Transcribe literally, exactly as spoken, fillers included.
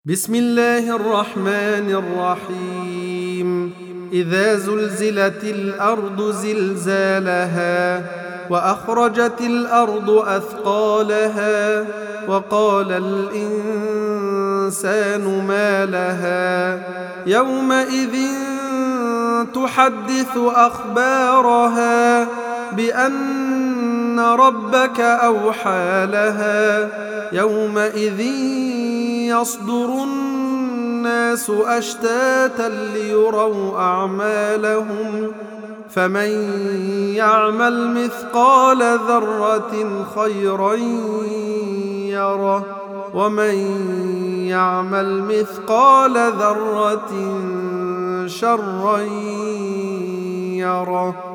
بسم الله الرحمن الرحيم إذا زلزلت الأرض زلزالها وأخرجت الأرض أثقالها وقال الإنسان ما لها يومئذ تحدث أخبارها بأن ربك أوحى لها يومئذ يصدر الناس أشتاتا ليروا أعمالهم فمن يعمل مثقال ذرة خيرا يره ومن يعمل مثقال ذرة شرا يره.